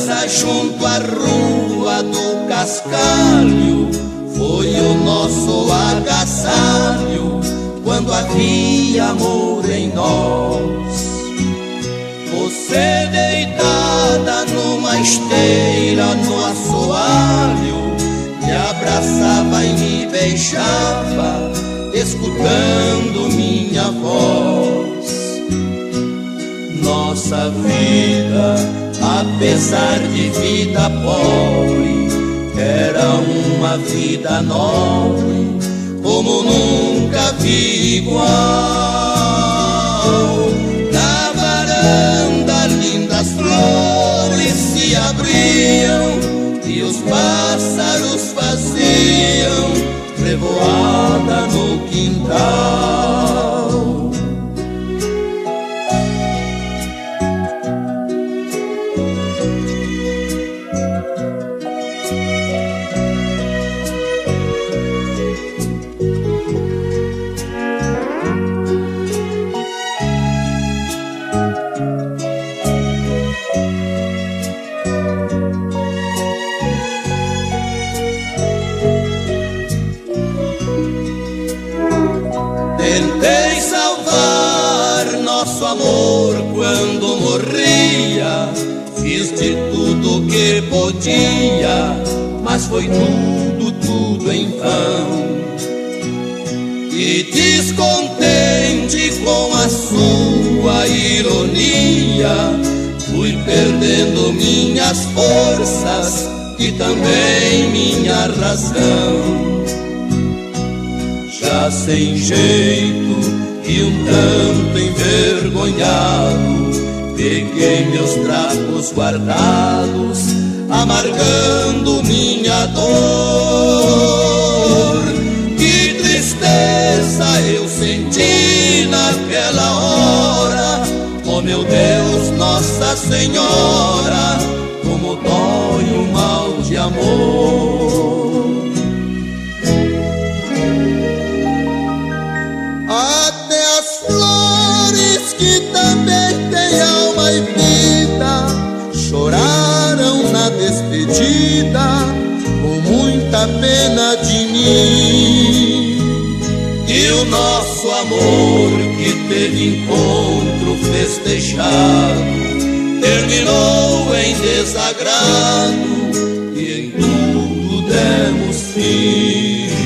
praça junto à rua do Cascalho foi o nosso agasalho quando havia amor em nós. Você deitada numa esteira no assoalho me abraçava e me beijava, escutando minha voz. Nossa vida, apesar de vida pobre, era uma vida nobre, como nunca vi igual. Na varanda lindas flores se abriam e os pássaros faziam revoada no quintal. Tentei salvar nosso amor quando morria, fiz de tudo que podia, mas foi tudo em vão. E descontente com a sua ironia, fui perdendo minhas forças e também minha razão. Já sem jeito e um tanto envergonhado, peguei meus trapos guardados, amargando minha dor. Que tristeza eu senti naquela hora, oh meu Deus, Nossa Senhora, como dói o mal de amor. Até as flores que também têm alma e vida choraram na despedida com muita pena de mim. E o nosso amor que teve encontro festejado terminou em desagrado e em tudo demos fim.